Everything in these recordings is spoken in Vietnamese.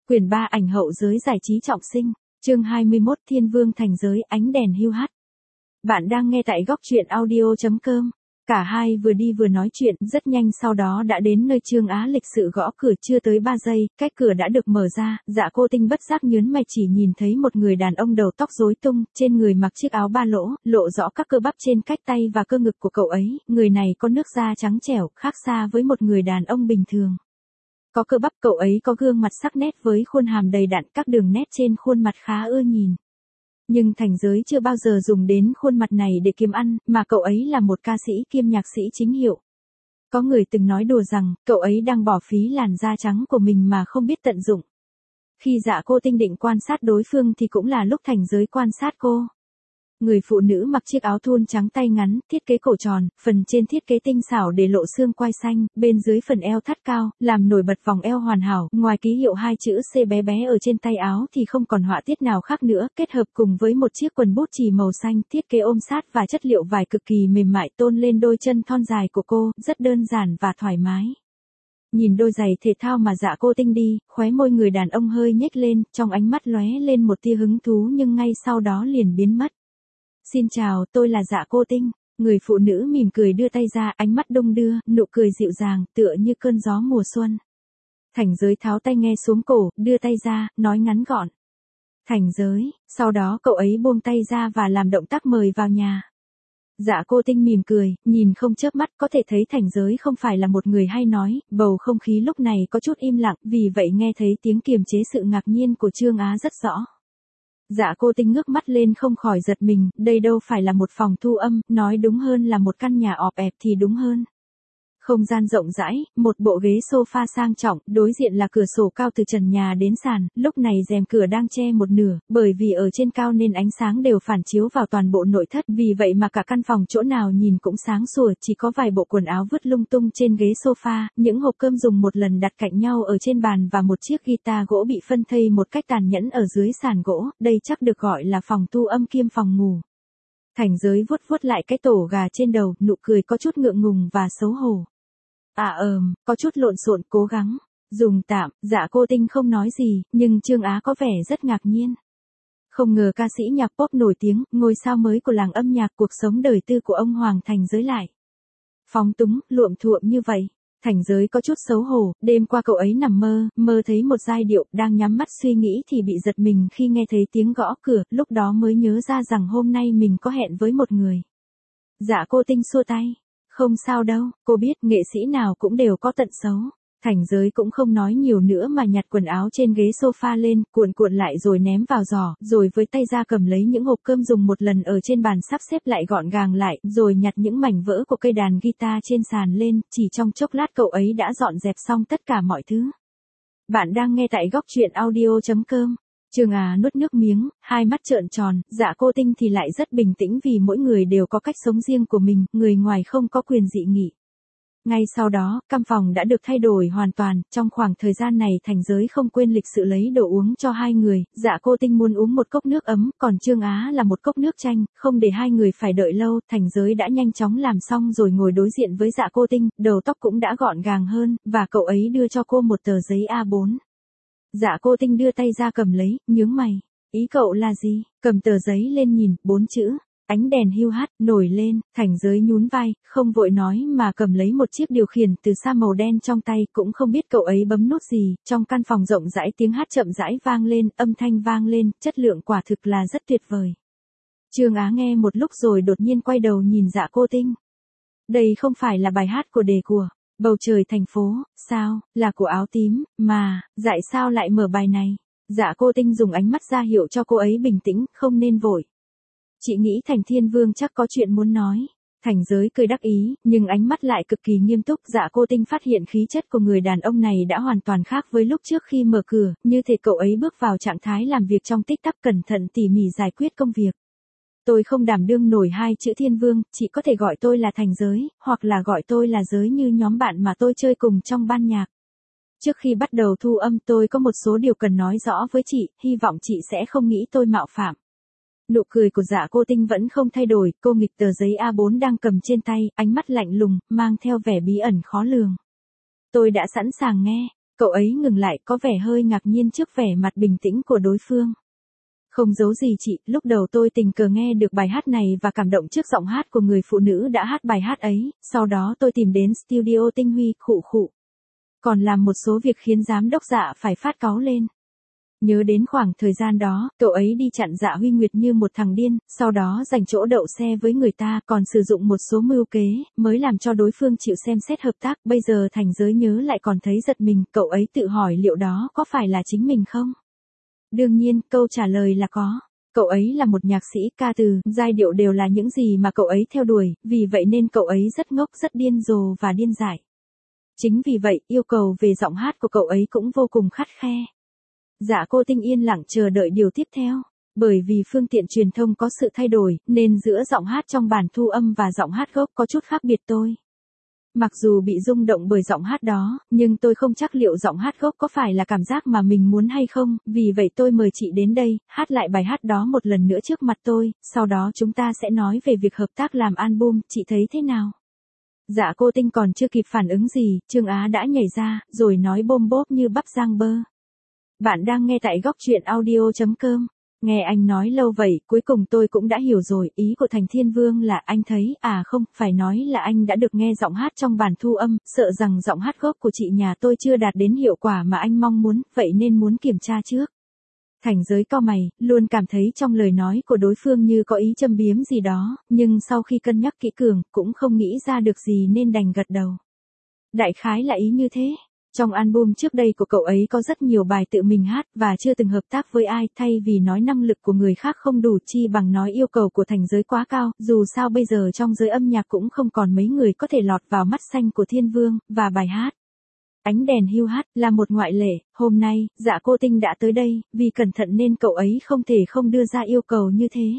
Quyển 3 ảnh hậu giới giải trí trọng sinh, chương 21 Thiên Vương thành giới ánh đèn hiu hắt. Bạn đang nghe tại góc truyện audio.com. Cả hai vừa đi vừa nói chuyện, rất nhanh sau đó đã đến nơi Trương Á lịch sự gõ cửa, chưa tới 3 giây, cách cửa đã được mở ra, Dạ Cô Tinh bất giác nhớn mày chỉ nhìn thấy một người đàn ông đầu tóc rối tung, trên người mặc chiếc áo ba lỗ, lộ rõ các cơ bắp trên cách tay và cơ ngực của cậu ấy, người này có nước da trắng trẻo, khác xa với một người đàn ông bình thường. Có cơ bắp, cậu ấy có gương mặt sắc nét với khuôn hàm đầy đặn, các đường nét trên khuôn mặt khá ưa nhìn. Nhưng thành giới chưa bao giờ dùng đến khuôn mặt này để kiếm ăn, mà cậu ấy là một ca sĩ kiêm nhạc sĩ chính hiệu. Có người từng nói đùa rằng, cậu ấy đang bỏ phí làn da trắng của mình mà không biết tận dụng. Khi Dạ Cô Tinh định quan sát đối phương thì cũng là lúc thành giới quan sát cô. Người phụ nữ mặc chiếc áo thun trắng tay ngắn, thiết kế cổ tròn, phần trên thiết kế tinh xảo để lộ xương quai xanh, bên dưới phần eo thắt cao, làm nổi bật vòng eo hoàn hảo, ngoài ký hiệu hai chữ C bé bé ở trên tay áo thì không còn họa tiết nào khác nữa, kết hợp cùng với một chiếc quần bút chì màu xanh, thiết kế ôm sát và chất liệu vải cực kỳ mềm mại tôn lên đôi chân thon dài của cô, rất đơn giản và thoải mái. Nhìn đôi giày thể thao mà Dạ Cô Tinh đi, khóe môi người đàn ông hơi nhếch lên, trong ánh mắt lóe lên một tia hứng thú nhưng ngay sau đó liền biến mất. Xin chào, tôi là Dạ Cô Tinh. Người phụ nữ mỉm cười đưa tay ra, ánh mắt đung đưa, nụ cười dịu dàng, tựa như cơn gió mùa xuân. Thành giới tháo tay nghe xuống cổ, đưa tay ra, nói ngắn gọn. Thành giới, sau đó cậu ấy buông tay ra và làm động tác mời vào nhà. Dạ Cô Tinh mỉm cười, nhìn không chớp mắt, có thể thấy thành giới không phải là một người hay nói, bầu không khí lúc này có chút im lặng, vì vậy nghe thấy tiếng kiềm chế sự ngạc nhiên của Trương Á rất rõ. Dạ Cô Tinh ngước mắt lên không khỏi giật mình, đây đâu phải là một phòng thu âm, nói đúng hơn là một căn nhà ọp ẹp thì đúng hơn. Không gian rộng rãi, một bộ ghế sofa sang trọng, đối diện là cửa sổ cao từ trần nhà đến sàn, lúc này rèm cửa đang che một nửa, bởi vì ở trên cao nên ánh sáng đều phản chiếu vào toàn bộ nội thất, vì vậy mà cả căn phòng chỗ nào nhìn cũng sáng sủa, chỉ có vài bộ quần áo vứt lung tung trên ghế sofa, những hộp cơm dùng một lần đặt cạnh nhau ở trên bàn và một chiếc guitar gỗ bị phân thây một cách tàn nhẫn ở dưới sàn gỗ, đây chắc được gọi là phòng thu âm kiêm phòng ngủ. Thành giới vuốt vuốt lại cái tổ gà trên đầu, nụ cười có chút ngượng ngùng và xấu hổ. Có chút lộn xộn, cố gắng. Dùng tạm, Dạ Cô Tinh không nói gì, nhưng Trương Á có vẻ rất ngạc nhiên. Không ngờ ca sĩ nhạc pop nổi tiếng, ngôi sao mới của làng âm nhạc, cuộc sống đời tư của ông Hoàng Thành giới lại phóng túng, luộm thuộm như vậy. Thành giới có chút xấu hổ, đêm qua cậu ấy nằm mơ thấy một giai điệu, đang nhắm mắt suy nghĩ thì bị giật mình khi nghe thấy tiếng gõ cửa, lúc đó mới nhớ ra rằng hôm nay mình có hẹn với một người. Dạ Cô Tinh xua tay. Không sao đâu, cô biết nghệ sĩ nào cũng đều có tật xấu. Thành giới cũng không nói nhiều nữa mà nhặt quần áo trên ghế sofa lên, cuộn cuộn lại rồi ném vào giỏ, rồi với tay ra cầm lấy những hộp cơm dùng một lần ở trên bàn sắp xếp lại gọn gàng lại, rồi nhặt những mảnh vỡ của cây đàn guitar trên sàn lên, chỉ trong chốc lát cậu ấy đã dọn dẹp xong tất cả mọi thứ. Bạn đang nghe tại góc truyện audio.com. Trương Á nuốt nước miếng, hai mắt trợn tròn, Dạ Cô Tinh thì lại rất bình tĩnh vì mỗi người đều có cách sống riêng của mình, người ngoài không có quyền dị nghị. Ngay sau đó, căn phòng đã được thay đổi hoàn toàn, trong khoảng thời gian này thành giới không quên lịch sự lấy đồ uống cho hai người, Dạ Cô Tinh muốn uống một cốc nước ấm, còn Trương Á là một cốc nước chanh, không để hai người phải đợi lâu, thành giới đã nhanh chóng làm xong rồi ngồi đối diện với Dạ Cô Tinh, đầu tóc cũng đã gọn gàng hơn, và cậu ấy đưa cho cô một tờ giấy A4. Dạ Cô Tinh đưa tay ra cầm lấy, nhướng mày. Ý cậu là gì? Cầm tờ giấy lên nhìn, 4 chữ. Ánh đèn hiu hắt, nổi lên, thành giới nhún vai, không vội nói mà cầm lấy một chiếc điều khiển từ xa màu đen trong tay, cũng không biết cậu ấy bấm nút gì, trong căn phòng rộng rãi tiếng hát chậm rãi vang lên, âm thanh vang lên, chất lượng quả thực là rất tuyệt vời. Trương Á nghe một lúc rồi đột nhiên quay đầu nhìn Dạ Cô Tinh. Đây không phải là bài hát của Đề của Bầu Trời Thành Phố, sao, là của Áo Tím, mà, dại sao lại mở bài này? Dạ Cô Tinh dùng ánh mắt ra hiệu cho cô ấy bình tĩnh, không nên vội. Chị nghĩ Thành Thiên Vương chắc có chuyện muốn nói. Thành giới cười đắc ý, nhưng ánh mắt lại cực kỳ nghiêm túc. Dạ Cô Tinh phát hiện khí chất của người đàn ông này đã hoàn toàn khác với lúc trước khi mở cửa, như thể cậu ấy bước vào trạng thái làm việc trong tích tắc cẩn thận tỉ mỉ giải quyết công việc. Tôi không đảm đương nổi hai chữ Thiên Vương, chị có thể gọi tôi là Thành giới, hoặc là gọi tôi là giới như nhóm bạn mà tôi chơi cùng trong ban nhạc. Trước khi bắt đầu thu âm tôi có một số điều cần nói rõ với chị, hy vọng chị sẽ không nghĩ tôi mạo phạm. Nụ cười của Dạ Cô Tinh vẫn không thay đổi, cô nghịch tờ giấy A4 đang cầm trên tay, ánh mắt lạnh lùng, mang theo vẻ bí ẩn khó lường. Tôi đã sẵn sàng nghe. Cậu ấy ngừng lại có vẻ hơi ngạc nhiên trước vẻ mặt bình tĩnh của đối phương. Không giấu gì chị, lúc đầu tôi tình cờ nghe được bài hát này và cảm động trước giọng hát của người phụ nữ đã hát bài hát ấy, sau đó tôi tìm đến studio Tinh Huy, khụ khụ. Còn làm một số việc khiến giám đốc Dạ phải phát cáu lên. Nhớ đến khoảng thời gian đó, cậu ấy đi chặn Dạ Huy Nguyệt như một thằng điên, sau đó giành chỗ đậu xe với người ta, còn sử dụng một số mưu kế, mới làm cho đối phương chịu xem xét hợp tác. Bây giờ Thành Giới nhớ lại còn thấy giật mình, cậu ấy tự hỏi liệu đó có phải là chính mình không? Đương nhiên, câu trả lời là có. Cậu ấy là một nhạc sĩ, ca từ, giai điệu đều là những gì mà cậu ấy theo đuổi, vì vậy nên cậu ấy rất ngốc, rất điên rồ và điên dại. Chính vì vậy, yêu cầu về giọng hát của cậu ấy cũng vô cùng khắt khe. Dạ Cô Tinh yên lặng chờ đợi điều tiếp theo. Bởi vì phương tiện truyền thông có sự thay đổi, nên giữa giọng hát trong bản thu âm và giọng hát gốc có chút khác biệt tôi. Mặc dù bị rung động bởi giọng hát đó, nhưng tôi không chắc liệu giọng hát gốc có phải là cảm giác mà mình muốn hay không, vì vậy tôi mời chị đến đây, hát lại bài hát đó một lần nữa trước mặt tôi, sau đó chúng ta sẽ nói về việc hợp tác làm album, chị thấy thế nào? Dạ Cô Tinh còn chưa kịp phản ứng gì, Trương Á đã nhảy ra, rồi nói bôm bốp như bắp rang bơ. Bạn đang nghe tại góc truyện audio.com. Nghe anh nói lâu vậy, cuối cùng tôi cũng đã hiểu rồi, ý của Thành Thiên Vương là anh thấy, không, phải nói là anh đã được nghe giọng hát trong bản thu âm, sợ rằng giọng hát gốc của chị nhà tôi chưa đạt đến hiệu quả mà anh mong muốn, vậy nên muốn kiểm tra trước. Thành Giới cau mày, luôn cảm thấy trong lời nói của đối phương như có ý châm biếm gì đó, nhưng sau khi cân nhắc kỹ cường, cũng không nghĩ ra được gì nên đành gật đầu. Đại khái là ý như thế. Trong album trước đây của cậu ấy có rất nhiều bài tự mình hát và chưa từng hợp tác với ai, thay vì nói năng lực của người khác không đủ chi bằng nói yêu cầu của Thành Giới quá cao, dù sao bây giờ trong giới âm nhạc cũng không còn mấy người có thể lọt vào mắt xanh của Thiên Vương, và bài hát Ánh Đèn Hiu Hắt là một ngoại lệ. Hôm nay, Dạ Cô Tinh đã tới đây, vì cẩn thận nên cậu ấy không thể không đưa ra yêu cầu như thế.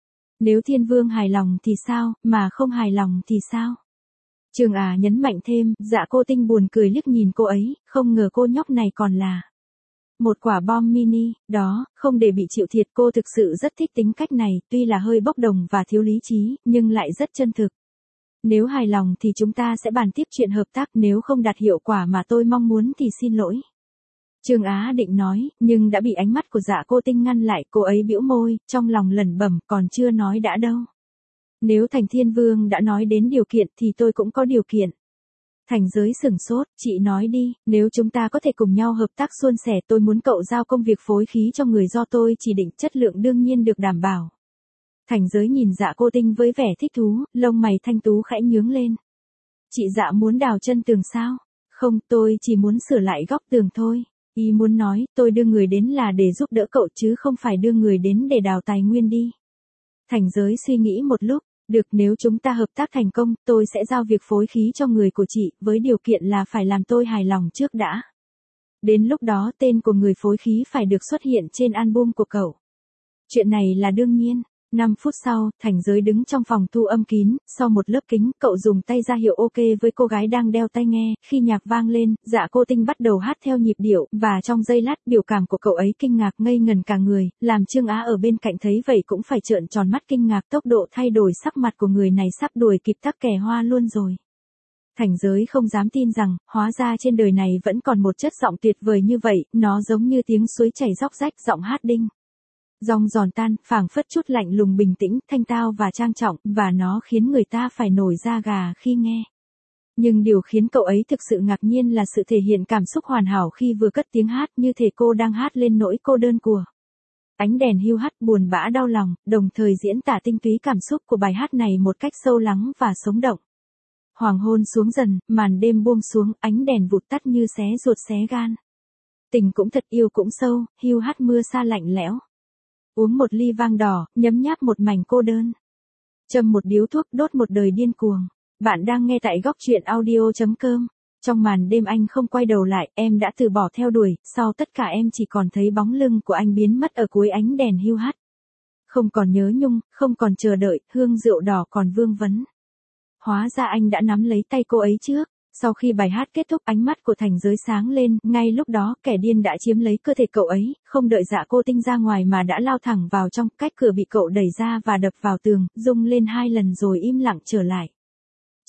Nếu Thiên Vương hài lòng thì sao, mà không hài lòng thì sao? Trương Á nhấn mạnh thêm, Dạ Cô Tinh buồn cười liếc nhìn cô ấy, không ngờ cô nhóc này còn là một quả bom mini, đó, không để bị chịu thiệt. Cô thực sự rất thích tính cách này, tuy là hơi bốc đồng và thiếu lý trí, nhưng lại rất chân thực. Nếu hài lòng thì chúng ta sẽ bàn tiếp chuyện hợp tác, nếu không đạt hiệu quả mà tôi mong muốn thì xin lỗi. Trương Á định nói, nhưng đã bị ánh mắt của Dạ Cô Tinh ngăn lại, cô ấy bĩu môi, trong lòng lẩm bẩm, còn chưa nói đã đâu. Nếu Thành Thiên Vương đã nói đến điều kiện thì tôi cũng có điều kiện. Thành Giới sửng sốt, chị nói đi, nếu chúng ta có thể cùng nhau hợp tác suôn sẻ, tôi muốn cậu giao công việc phối khí cho người do tôi chỉ định, chất lượng đương nhiên được đảm bảo. Thành Giới nhìn Dạ Cô Tinh với vẻ thích thú, lông mày thanh tú khẽ nhướng lên. Chị Dạ muốn đào chân tường sao? Không, tôi chỉ muốn sửa lại góc tường thôi. Ý muốn nói, tôi đưa người đến là để giúp đỡ cậu chứ không phải đưa người đến để đào tài nguyên đi. Thành Giới suy nghĩ một lúc. Được, nếu chúng ta hợp tác thành công, tôi sẽ giao việc phối khí cho người của chị, với điều kiện là phải làm tôi hài lòng trước đã. Đến lúc đó tên của người phối khí phải được xuất hiện trên album của cậu. Chuyện này là đương nhiên. 5 phút sau, Thành Giới đứng trong phòng thu âm kín, sau một lớp kính, cậu dùng tay ra hiệu ok với cô gái đang đeo tai nghe, khi nhạc vang lên, Dạ Cô Tinh bắt đầu hát theo nhịp điệu, và trong giây lát biểu cảm của cậu ấy kinh ngạc ngây ngần cả người, làm Trương Á ở bên cạnh thấy vậy cũng phải trợn tròn mắt kinh ngạc, tốc độ thay đổi sắc mặt của người này sắp đuổi kịp tắc kè hoa luôn rồi. Thành Giới không dám tin rằng, hóa ra trên đời này vẫn còn một chất giọng tuyệt vời như vậy, nó giống như tiếng suối chảy róc rách, giọng hát đinh dong giòn tan, phảng phất chút lạnh lùng bình tĩnh, thanh tao và trang trọng, và nó khiến người ta phải nổi da gà khi nghe. Nhưng điều khiến cậu ấy thực sự ngạc nhiên là sự thể hiện cảm xúc hoàn hảo khi vừa cất tiếng hát, như thể cô đang hát lên nỗi cô đơn của Ánh Đèn Hiu Hắt, buồn bã đau lòng, đồng thời diễn tả tinh túy cảm xúc của bài hát này một cách sâu lắng và sống động. Hoàng hôn xuống dần, màn đêm buông xuống, ánh đèn vụt tắt như xé ruột xé gan. Tình cũng thật, yêu cũng sâu, hiu hắt mưa sa lạnh lẽo. Uống một ly vang đỏ, nhấm nháp một mảnh cô đơn. Châm một điếu thuốc, đốt một đời điên cuồng. Bạn đang nghe tại góc truyện audio.com. Trong màn đêm anh không quay đầu lại, em đã từ bỏ theo đuổi, sau tất cả em chỉ còn thấy bóng lưng của anh biến mất ở cuối ánh đèn hiu hắt. Không còn nhớ nhung, không còn chờ đợi, hương rượu đỏ còn vương vấn. Hóa ra anh đã nắm lấy tay cô ấy trước. Sau khi bài hát kết thúc, ánh mắt của Thành Giới sáng lên, ngay lúc đó kẻ điên đã chiếm lấy cơ thể cậu ấy, không đợi Dạ Cô Tinh ra ngoài mà đã lao thẳng vào trong, cách cửa bị cậu đẩy ra và đập vào tường, rung lên 2 lần rồi im lặng trở lại.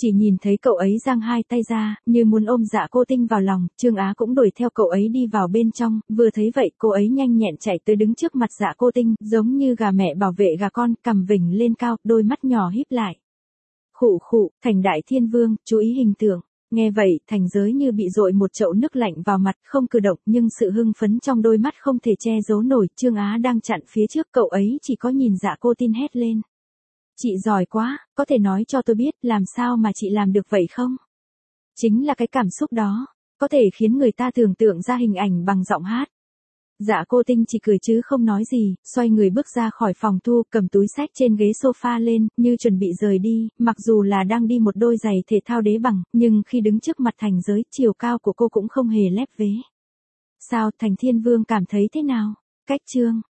Chỉ nhìn thấy cậu ấy giang hai tay ra, như muốn ôm Dạ Cô Tinh vào lòng, Trương Á cũng đuổi theo cậu ấy đi vào bên trong, vừa thấy vậy cô ấy nhanh nhẹn chạy tới đứng trước mặt Dạ Cô Tinh, giống như gà mẹ bảo vệ gà con, cằm vểnh lên cao, đôi mắt nhỏ híp lại. Khụ khụ, Thành Đại Thiên Vương, chú ý hình tượng. Nghe vậy, Thành Giới như bị dội một chậu nước lạnh vào mặt, không cử động, nhưng sự hưng phấn trong đôi mắt không thể che giấu nổi. Trương Á đang chặn phía trước, cậu ấy chỉ có nhìn Dạ Cô Tinh hét lên. Chị giỏi quá, có thể nói cho tôi biết làm sao mà chị làm được vậy không? Chính là cái cảm xúc đó, có thể khiến người ta tưởng tượng ra hình ảnh bằng giọng hát. Dạ Cô Tinh chỉ cười chứ không nói gì, xoay người bước ra khỏi phòng thu, cầm túi xách trên ghế sofa lên, như chuẩn bị rời đi, mặc dù là đang đi một đôi giày thể thao đế bằng, nhưng khi đứng trước mặt Thành Giới, chiều cao của cô cũng không hề lép vế. Sao, Thành Thiên Vương cảm thấy thế nào? Cách chương